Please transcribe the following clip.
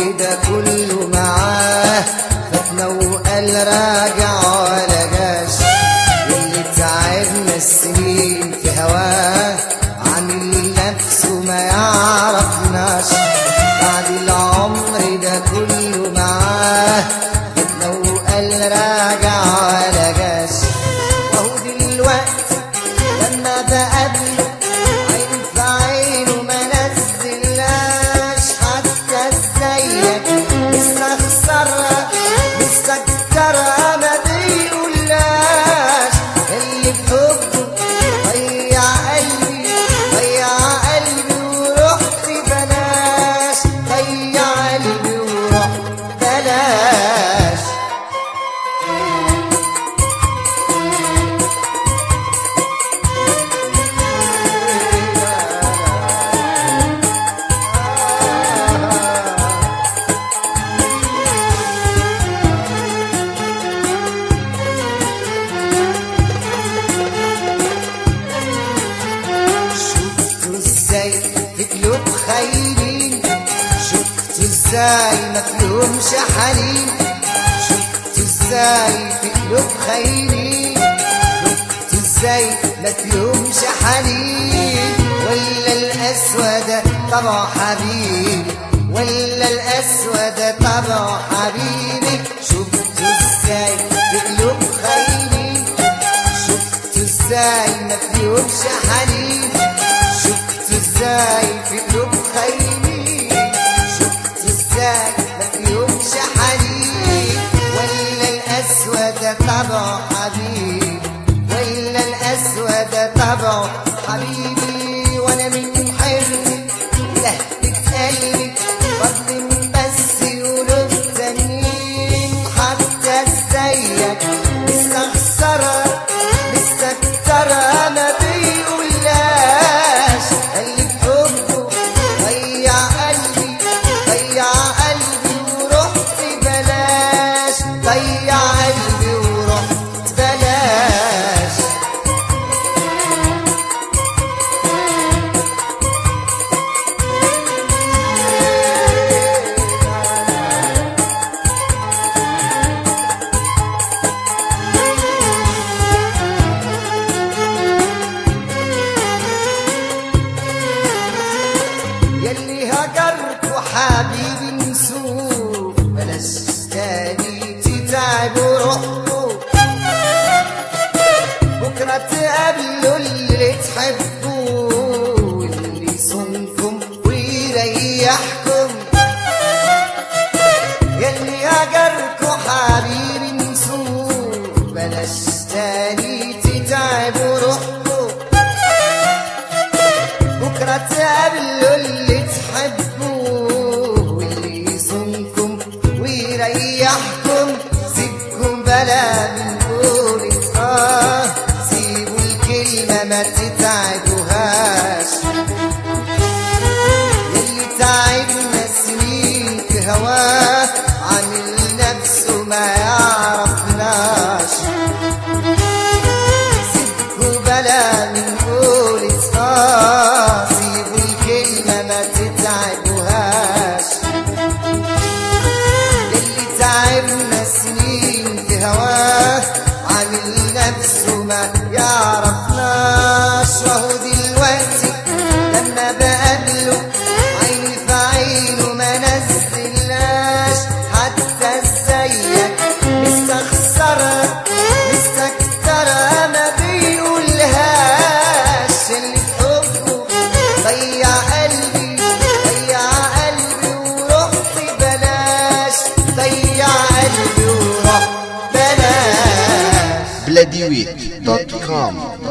عمري ده كله معاه، فاتنا وقال راجع ولا جاش. اللي تعبنا السنين في هواه عامل نفسه ما يعرفناش. بعد العمر ده كله معاه، فاتنا وقال راجع ولا جاش. وهو دلوقتي لما بقابله عين في عينه ما نزلناش. حتى ازيك مستخسرها مستكترها ما بيقولهاش. اللي بحبه ضيع قلبي ضيع قلبي ورحت بلاش. ضيع قلبي ورحت بلاش. في قلوب خاينين شفتوا ازاي ما فيهمش حنين. شفتوا ازاي في قلوب خاينين شفتوا ازاي ما فيهمش حنين. ولا الاسود طبع حبيبي ولا الاسود طبع حبيبي. شفتوا ازاي في قلوب خاينين شفتوا ازاي ما فيهمش حنين. ازاي في قلوب خاينين شفتوا ازاي ما فيهمش حنين. ولا الاسود طبع حبيبي ولا الاسود طبع حبيبي. وانا من حرمي لهفة قلبي فضل بس قلوب تانيين. حتى ازيك مستخسرة مستكترة ما بيقولهاش. اللي بحبه ضيع قلبي ضيع قلبي ورحت بلاش. ضيع قلبي ورحت بلاش. يلي هجرت وحبيبي نسوه بلاش تاني تتعبوا روحكوا. بكرة تقابلوا اللي تحبوه واللي يصونكم ويريحكم. يلي هجرت وحبيبي نسوه بلاش تاني تتعبوا روحكوا. بكرة تقابلوا اللي تحبوه واللي يصونكم ويريحكم. سيبكم بلا من قولة سيبوا الكلمة ما تتعبوهاش. يلي تعبنا سنين في هواه عامل نفسه ما يعرفناش. سيبكوا بلا من قولة سيبوا الكلمة ما تتعبوهاش. اللي تعبنا سنين في هواه عامل نفسه ما يعرفناش. وهو دلوقتي لما بقابله عيني في عينه ما نزلناش. حتى ازيك مستخسرة مستكترة ما بيقولهاش. اللي بحبه ضيع قلبي ضيع قلبي ورحت بلاش. ضيع قلبي ورحت بلاش. بلاديويت.com